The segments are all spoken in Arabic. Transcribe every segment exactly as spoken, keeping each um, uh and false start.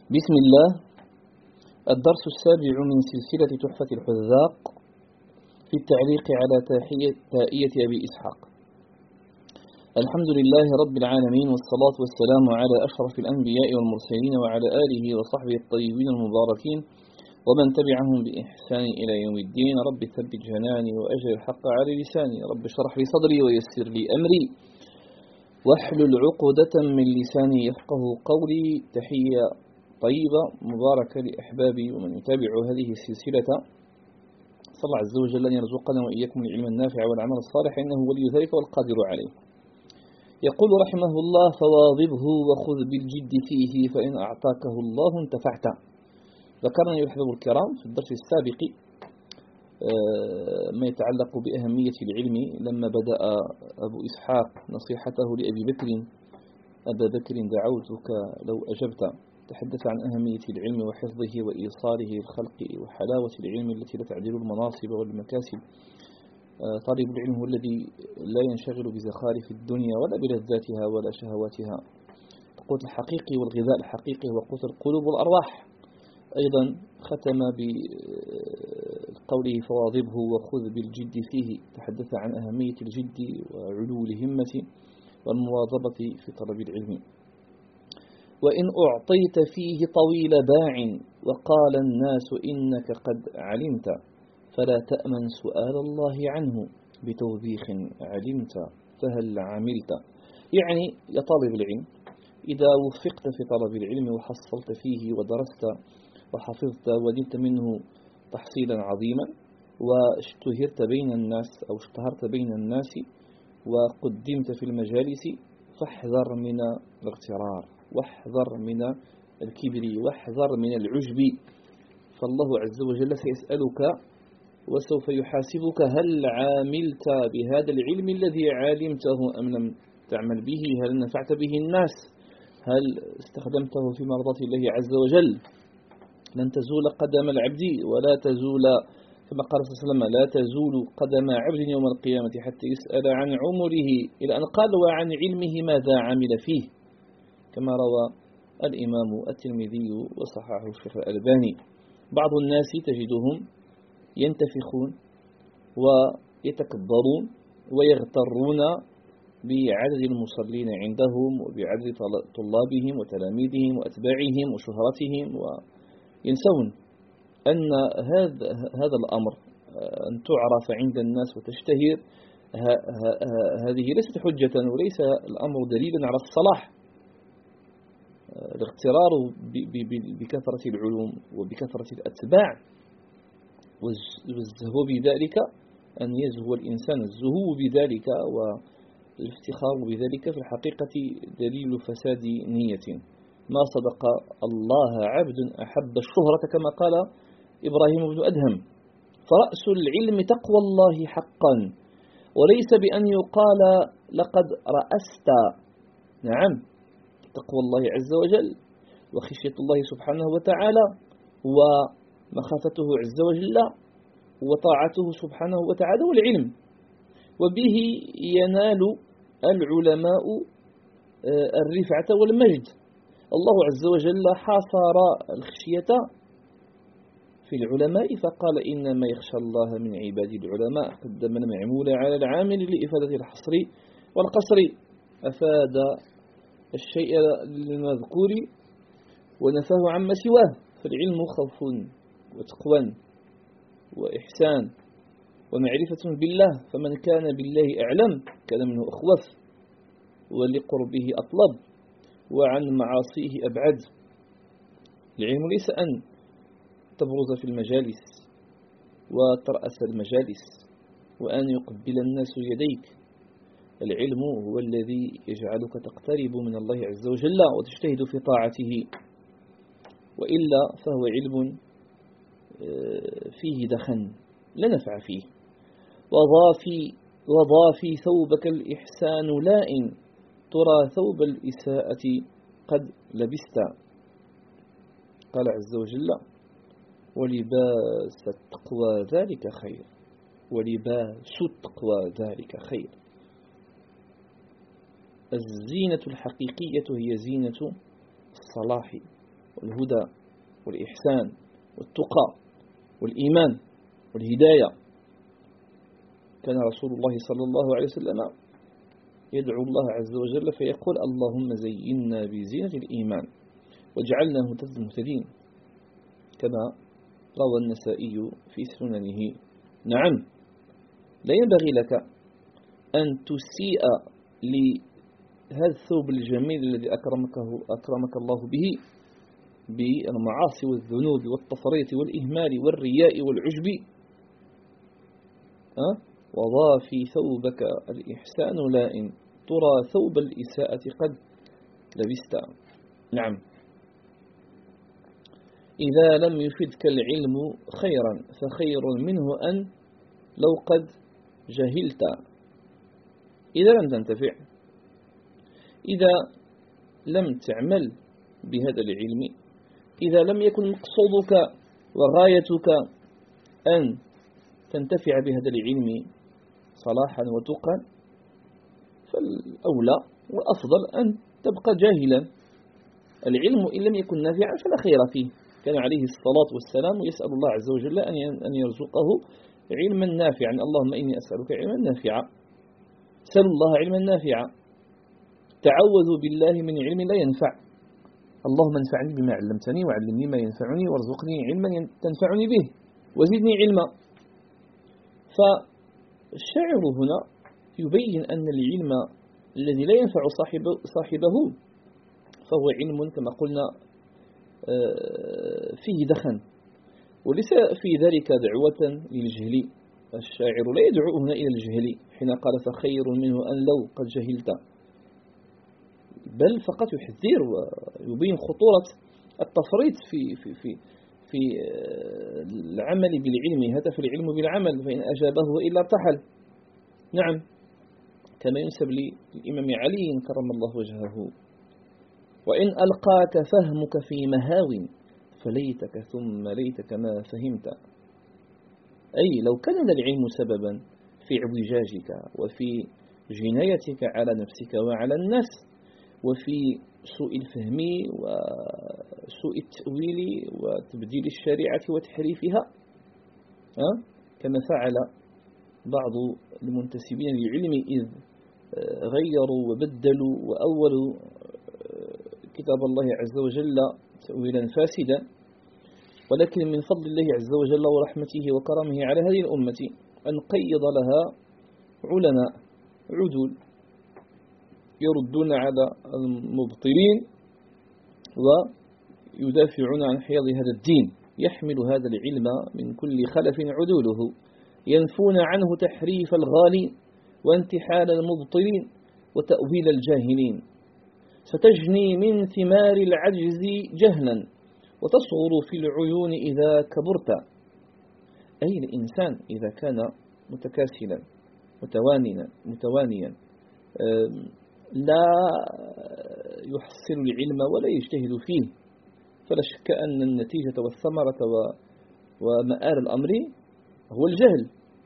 بسم الله. الدرس السابع من سلسلة تحفة الحذاق في التعليق على تائية أبي إسحاق. الحمد لله رب العالمين، والصلاة والسلام على أشرف الأنبياء والمرسلين وعلى آله وصحبه الطيبين المباركين ومن تبعهم بإحسان إلى يوم الدين. رب ثبت جناني وأجر الحق على لساني. رب اشرح لي صدري ويسر لي أمري واحلل عقدة من لساني يفقه قولي. تحية طيبة مباركة لأحبابي ومن يتابع هذه السلسلة. صلى الله عز وجل أن يرزقنا وإياكم العلم النافع والعمل الصالح، إنه ولي ذلك والقادر عليه. يقول رحمه الله: فواظبه وخذ بالجد فيه، فإن أعطاكه الله انتفعت. ذكرنا الأحباب الكرام في الدرس السابق ما يتعلق بأهمية العلم، لما بدأ أبو إسحاق نصيحته لأبي بكر: أبا بكر دعوتك لو أجبت. تحدث عن أهمية العلم وحفظه وإيصاله للخلق وحلاوة العلم التي لا تعدل المناصب والمكاسب. طالب العلم هو الذي لا ينشغل بزخارف الدنيا ولا بلذاتها ولا شهواتها. القوت الحقيقي والغذاء الحقيقي هو قوت القلوب والأرواح. أيضا ختم بقوله: فواظبه وخذ بالجد فيه. تحدث عن أهمية الجد وعلو الهمة والمواظبة في طلب العلم. وإن أعطيت فيه طويل باع وقال الناس إنك قد علمت، فلا تأمن سؤال الله عنه بتوبيخ علمت فهل عملت. يعني يا طالب العلم، إذا وفقت في طلب العلم وحصلت فيه ودرست وحفظت ونلت منه تحصيلا عظيما، واشتهرت بين الناس أو اشتهرت بين الناس وقدمت في المجالس، فاحذر من الاغترار، واحذر من الكبر، واحذر من العجب. فالله عز وجل سيسألك وسوف يحاسبك: هل عاملت بهذا العلم الذي علمته أم لم تعمل به؟ هل نفعت به الناس؟ هل استخدمته في مرضاة الله عز وجل؟ لن تزول قدم العبد ولا تزول، كما قال صلى الله عليه وسلم: لا تزول قدم عبد يوم القيامة حتى يسأل عن عمره، إلى أن قال: وعن علمه ماذا عمل فيه، كما روى الإمام الترمذي وصححه الشيخ الألباني. بعض الناس تجدهم ينتفخون ويتكبرون ويغترون بعدد المصلين عندهم وبعدد طلابهم وتلاميذهم وأتباعهم وشهرتهم، وينسون أن هذا هذا الأمر، أن تعرف عند الناس وتشتهر، هذه ليست حجة وليس الأمر دليلا على الصلاح. الاغترار بكثرة العلوم وبكثرة الأتباع والزهو بذلك، أن يزهو الإنسان الزهو بذلك والافتخار بذلك، في الحقيقة دليل فساد نية. ما صدق الله عبد أحب الشهرة، كما قال إبراهيم بن أدهم: فرأس العلم تقوى الله حقا، وليس بأن يقال لقد رأست. نعم، تقوى الله عز وجل وخشية الله سبحانه وتعالى ومخافته عز وجل وطاعته سبحانه وتعالى والعلم، وبه ينال العلماء الرفعة والمجد. الله عز وجل حاصر الخشية في العلماء فقال: إنما يخشى الله من عباد العلماء. قدم المعمول على العامل لإفادة الحصر والقصر، أفاد الشيء المذكور ونفاه عما سواه. فالعلم خوف وتقوى وإحسان ومعرفة بالله، فمن كان بالله أعلم كان منه أخوف، ولقربه أطلب، وعن معاصيه أبعد. العلم ليس أن تبرز في المجالس وترأس المجالس وأن يقبل الناس يديك. العلم هو الذي يجعلك تقترب من الله عز وجل وتجتهد في طاعته، وإلا فهو علم فيه دخن لا نفع فيه. وضافي, وضافي ثوبك الإحسان لائن، ترى ثوب الإساءة قد لبست. قال عز وجل: ولباس التقوى ذلك خير، ولباس التقوى ذلك خير. الزينة الحقيقية هي زينة الصلاح والهدى والإحسان والتقى والإيمان والهداية. كان رسول الله صلى الله عليه وسلم يدعو الله عز وجل فيقول: اللهم زينا بزينة الإيمان واجعلنا مهتدين، كما روى النسائي في سننه. نعم، لا ينبغي لك أن تسيء لهذا الثوب الجميل الذي أكرمك, أكرمك الله به بالمعاصي والذنوب والتفريط والإهمال والرياء والعجب. أه؟ وضافي ثوبك الإحسان لائن ترى ثوب الإساءة قد لبست. نعم، إذا لم يفدك العلم خيرا فخير منه أن لو قد جهلت. إذا لم تنتفع، إذا لم تعمل بهذا العلم، إذا لم يكن مقصودك وغايتك أن تنتفع بهذا العلم صلاحا وتقا، فالأولى والأفضل أن تبقى جاهلا. العلم إن لم يكن نافعا فلا خير فيه. كان عليه الصلاة والسلام يسأل الله عز وجل أن يرزقه علما نافعا. اللهم إني أسألك علما نافعا. سأل الله علما نافعا. تعوذوا بالله من علم لا ينفع. اللهم انفعني بما علمتني وعلمني ما ينفعني وارزقني علما تنفعني به وزدني علما. فالشاعر هنا يبين أن العلم الذي لا ينفع صاحبه فهو علم كما قلنا فيه دخن، وليس في ذلك دعوة للجهل. الشاعر لا يدعو هنا إلى الجهل حين قال فخير منه أن لو قد جهلت، بل فقط يحذر ويبين خطورة التفريط في في في في العمل بالعلم. هدف العلم بالعمل، فإن أجابه إلا ارتحل. نعم، كما ينسب للإمام علي كرم الله وجهه: وإن ألقاك فهمك في مهاو فليتك ثم ليتك ما فهمت. أي لو كان العلم سببا في اعوجاجك وفي جنايتك على نفسك وعلى الناس وفي سوء الفهم وسوء التأويل وتبديل الشريعة وتحريفها، كما فعل بعض المنتسبين للعلم إذ غيروا وبدلوا وأولوا كتاب الله عز وجل تأويلا فاسدا. ولكن من فضل الله عز وجل ورحمته وكرمه على هذه الأمة أن قيض لها علماء عدول يردون على المبطلين ويدافعون عن حياض هذا الدين، يحمل هذا العلم من كل خلف عدوله، ينفون عنه تحريف الغالين وانتحال المبطلين وتأويل الجاهلين. فتجني من ثمار العجز جهلا وتصغر في العيون إذا كبرت. أي الإنسان إذا كان متكاسلا متوانيا متوانيا لا يحصل العلم ولا يجتهد فيه، فلا شك أن النتيجة والثمرة ومآل الأمر هو الجهل،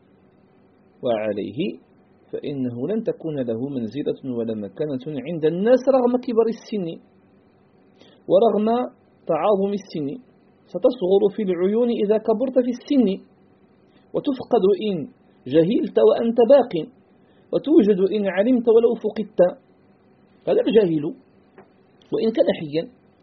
وعليه فإنه لن تكون له منزلة ولا مكانة عند الناس رغم كبر السن ورغم تعاظم السن. ستصغر في العيون إذا كبرت في السن، وتفقد إن جهلت وأنت باق، وتوجد إن علمت ولو فقدت. هذا الجاهل وإن كان حيا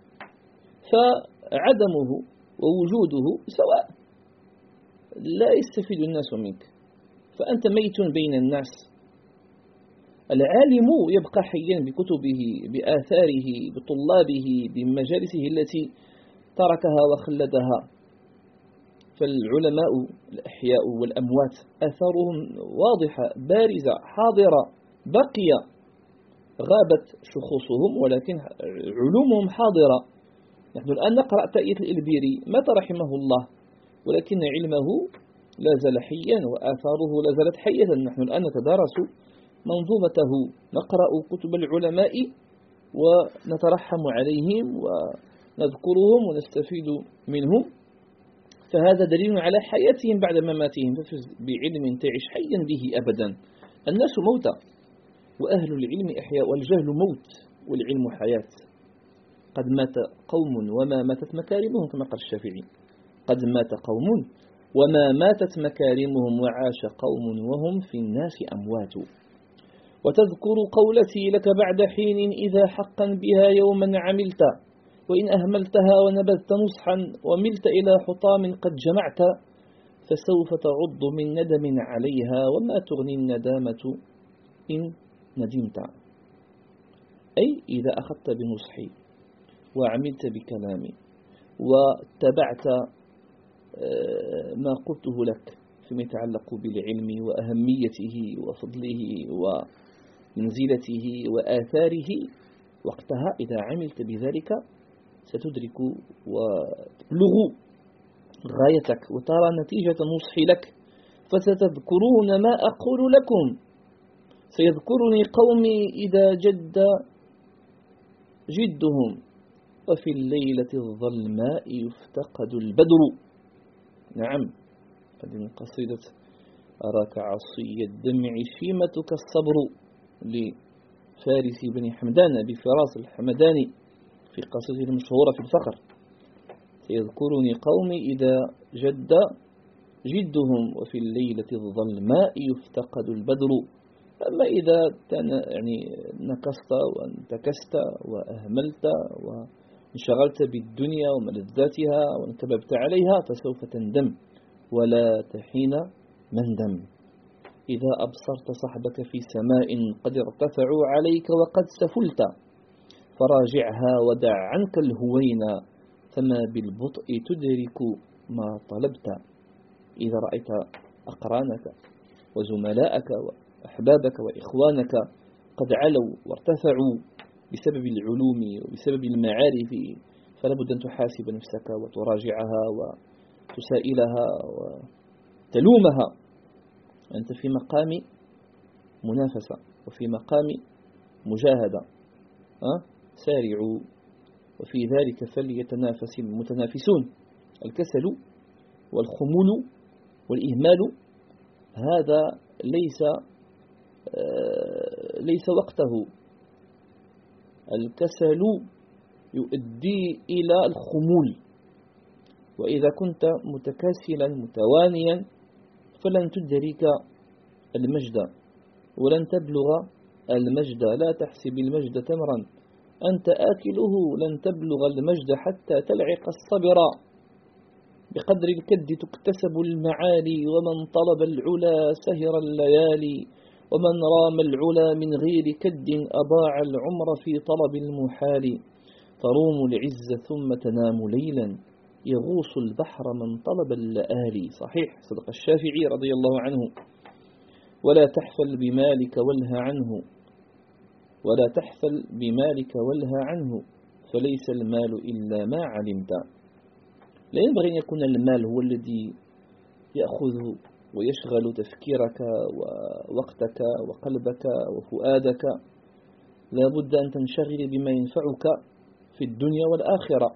فعدمه ووجوده سواء، لا يستفيد الناس منك، فأنت ميت بين الناس. العالم يبقى حيا بكتبه بآثاره بطلابه بمجالسه التي تركها وخلدها. فالعلماء الأحياء والأموات آثارهم واضحة بارزة حاضرة باقية، غابت شخوصهم ولكن علومهم حاضرة. نحن الآن نقرأ تأية الإلبيري مات رحمه الله، ولكن علمه لا زال حيا وآثاره لا زالت حية. نحن الآن نتدارس منظومته، نقرأ كتب العلماء ونترحم عليهم ونذكرهم ونستفيد منهم، فهذا دليل على حياتهم بعد مماتهم. ففز بعلم تعيش حيا به أبدا. الناس موتى وأهل العلم أحياء، والجهل موت والعلم حياة. قد مات قوم وما ماتت مكارمهم كما قال الشافعي. قد مات قوم وما ماتت مكارمهم وعاش قوم وهم في الناس أموات. وتذكر قولتي لك بعد حين إذا حقا بها يوما عملت، وإن أهملتها ونبذت نصحا وملت إلى حطام قد جمعت، فسوف تعض من ندم عليها وما تغني الندامة إن ندمت. أي إذا أخذت بنصحي وعملت بكلامي واتبعت ما قلته لك فيما يتعلق بالعلم وأهميته وفضله ومنزلته وآثاره، وقتها إذا عملت بذلك ستدرك وتبلغ غايتك وترى نتيجة نصحي لك، فستذكرون ما أقول لكم. سيذكرني قومي إذا جد جدهم، وفي الليلة الظلماء يفتقد البدر. نعم، هذه قصيدة أراك عصي الدمع شيمتك الصبر لفارس بن حمدان بفراس الحمداني في قصيدته المشهورة في الفقر. سيذكرني قومي إذا جد جدهم، وفي الليلة الظلماء يفتقد البدر. أما إذا يعني نكست وانتكست وأهملت وانشغلت بالدنيا وملذاتها وانكببت عليها فسوف تندم ولا تحين مندم. إذا أبصرت صحبك في سماء قد ارتفعوا عليك وقد سفلت، فراجعها ودع عنك الهوينا، فما بالبطء تدرك ما طلبت. إذا رأيت أقرانك وزملاءك وأحبابك وإخوانك قد علوا وارتفعوا بسبب العلوم وبسبب المعارف، فلا بد أن تحاسب نفسك وتراجعها وتسائلها وتلومها. أنت في مقام منافسة وفي مقام مجاهدة، أه؟ سارعوا وفي ذلك فليتنافس المتنافسون. الكسل والخمول والإهمال هذا ليس آه ليس وقته. الكسل يؤدي إلى الخمول، وإذا كنت متكاسلا متوانيا فلن تدرك المجد ولن تبلغ المجد. لا تحسب المجد تمرا أنت آكله، لن تبلغ المجد حتى تلعق الصبر. بقدر الكد تكتسب المعالي، ومن طلب العلا سهر الليالي، ومن رام العلا من غير كد أضاع العمر في طلب المحال. تروم العز ثم تنام ليلا، يغوص البحر من طلب اللآلي. صحيح، صدق الشافعي رضي الله عنه. ولا تحفل بمالك والها عنه، ولا تحفل بمالك والها عنه، فليس المال إلا ما علمت. لا ينبغي أن يكون المال هو الذي يأخذ ويشغل تفكيرك ووقتك وقلبك وفؤادك. لا بد أن تنشغل بما ينفعك في الدنيا والآخرة.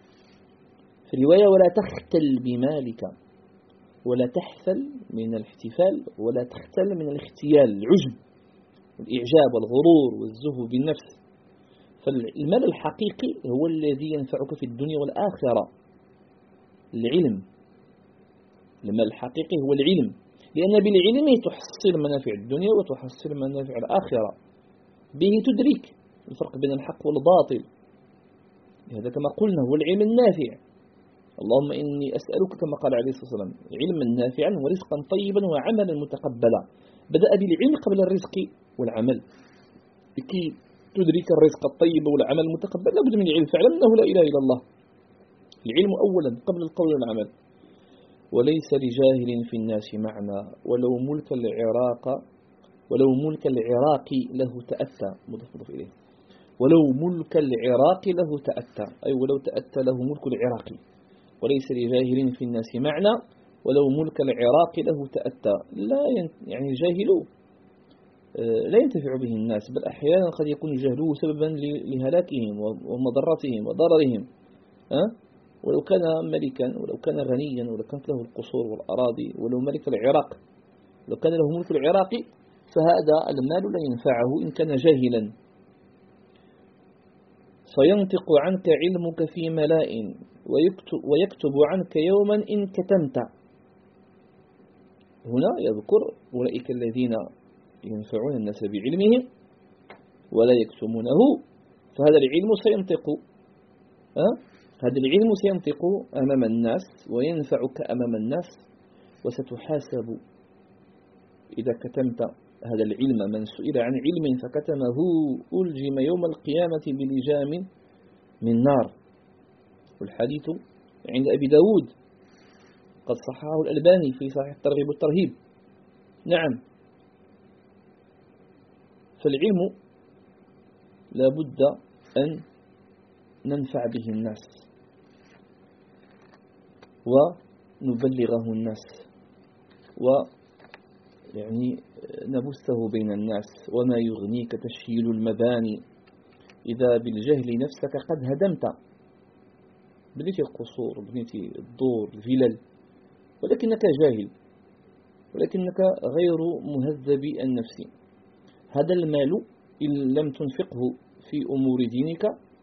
في رواية ولا تختل بمالك، ولا تحفل من الاحتفال ولا تختل من الاختيال، العجب والإعجاب والغرور والزهو بالنفس. فالمال الحقيقي هو الذي ينفعك في الدنيا والآخرة. العلم، المال الحقيقي هو العلم، لأن بالعلم تحصل منافع الدنيا وتحصل منافع الآخرة. به تدرك الفرق بين الحق والباطل. هذا كما قلنا هو العلم النافع. اللهم إني أسألك كما قال عليه الصلاة والسلام علما نافعا ورزقا طيبا وعملا متقبلا. بدأ بالعلم قبل الرزق والعمل. لكي تدرك الرزق الطيب والعمل المتقبل لابد من العلم. فاعلم أنه لا إله إلا الله. العلم أولا قبل القول والعمل. وليس لجاهل في الناس معنى، ولو ملك العراق ولو ملك العراق له تأتى. مضاف إليه. ولو ملك العراق له تأتى، أي ولو تأتى له ملك العراق. وليس لجاهل في الناس معنى ولو ملك العراق له تأتى. لا يعني الجاهل لا ينتفع به الناس، بل أحيانا قد يكون جهله سببا لهلاكهم ومضرتهم وضررهم. أه؟ ولو كان ملكا ولو كان غنيا ولو كانت له القصور والأراضي، ولو ملك العراق لو كان له ملك العراق فهذا المال لا ينفعه إن كان جاهلا. فينطق عنك علمك في ملاء ويكتب, ويكتب عنك يوما إن كتمت. هنا يذكر أولئك الذين ينفعون الناس بعلمهم ولا يكتمونه، فهذا العلم سينطق أه؟ هذا العلم سينطق أمام الناس وينفعك أمام الناس، وستحاسب إذا كتمت هذا العلم. من سئل عن علم فكتمه ألجم يوم القيامة بلجام من نار. والحديث عند أبي داود قد صححه الألباني في صحيح الترغيب والترهيب. نعم، فالعلم لا بد أن ننفع به الناس ونبلغه الناس ويعني نبثه بين الناس. وما يغنيك تشييل المباني إذا بالجهل نفسك قد هدمت. بنيت القصور، بنيت الدور، الفلل، ولكنك جاهل، ولكنك غير مهذب النفس. هذا المال إن لم تنفقه في أمور دينك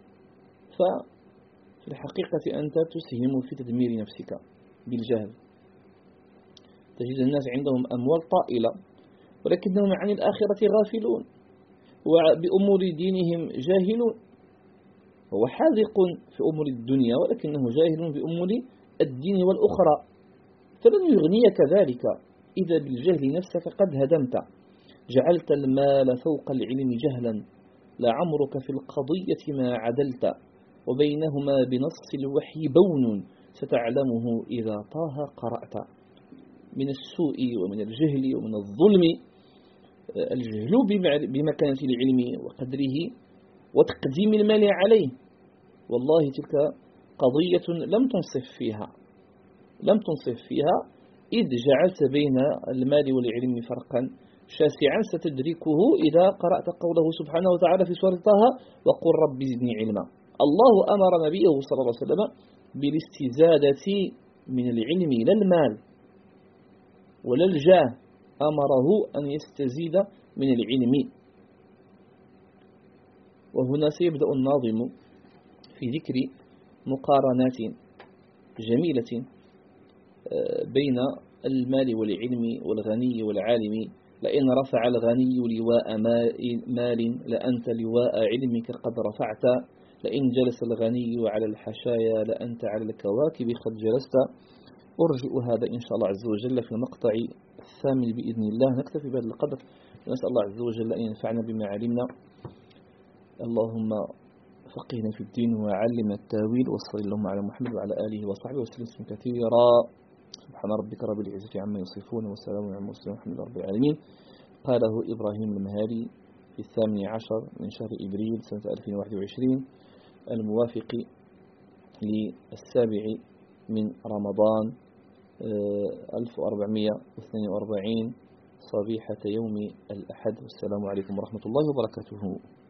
ففي الحقيقة أنت تسهم في تدمير نفسك بالجهل. تجد الناس عندهم أموال طائلة ولكنهم عن الآخرة غافلون، وبأمور دينهم جاهلون. هو حاذق في أمور الدنيا ولكنه جاهل بأمور الدين والأخرى، فلن يغنيك ذلك إذا بالجهل نفسك قد هدمت. جعلت المال فوق العلم جهلا، لعمرك في القضية ما عدلت، وبينهما بنص الوحي بون، ستعلمه إذا طه قرأت. من السوء ومن الجهل ومن الظلم الجهل بمكانة العلم وقدره وتقديم المال عليه. والله تلك قضية لم تنصف فيها لم تنصف فيها إذ جعلت بين المال والعلم فرقا شاسعا ستدركه إذا قرأت قوله سبحانه وتعالى في سورة طه: وقل رب زدني علما. الله أمر نبيه صلى الله عليه وسلم بالاستزادة من العلم لا المال ولا الجاه، أمره أن يستزيد من العلم. وهنا سيبدأ الناظم في ذكر مقارنات جميلة بين المال والعلم والغني والعالم. لئن رفع الغني لواء مال لأنت لواء علمك قد رفعت، لئن جلس الغني على الحشايا لأنت على الكواكب قد جلست. أرجئ هذا إن شاء الله عز وجل في المقطع الثامن بإذن الله. نكتفي بهذا القدر، نسأل الله عز وجل أن ينفعنا بما علمنا. اللهم فقهنا في الدين وعلمنا التاويل، وصل اللهم على محمد وعلى آله وصحبه وسلم كثيرا. سبحان ربك رب العزة عما يصفون وسلام على المرسلين والحمد لله رب العالمين. قاله إبراهيم المهاري في الثامن عشر من شهر إبريل سنة ألفين وواحد وعشرين الموافق للسابع من رمضان ألف وأربعمائة واثنين وأربعين صبيحة يوم الأحد. والسلام عليكم ورحمة الله وبركاته.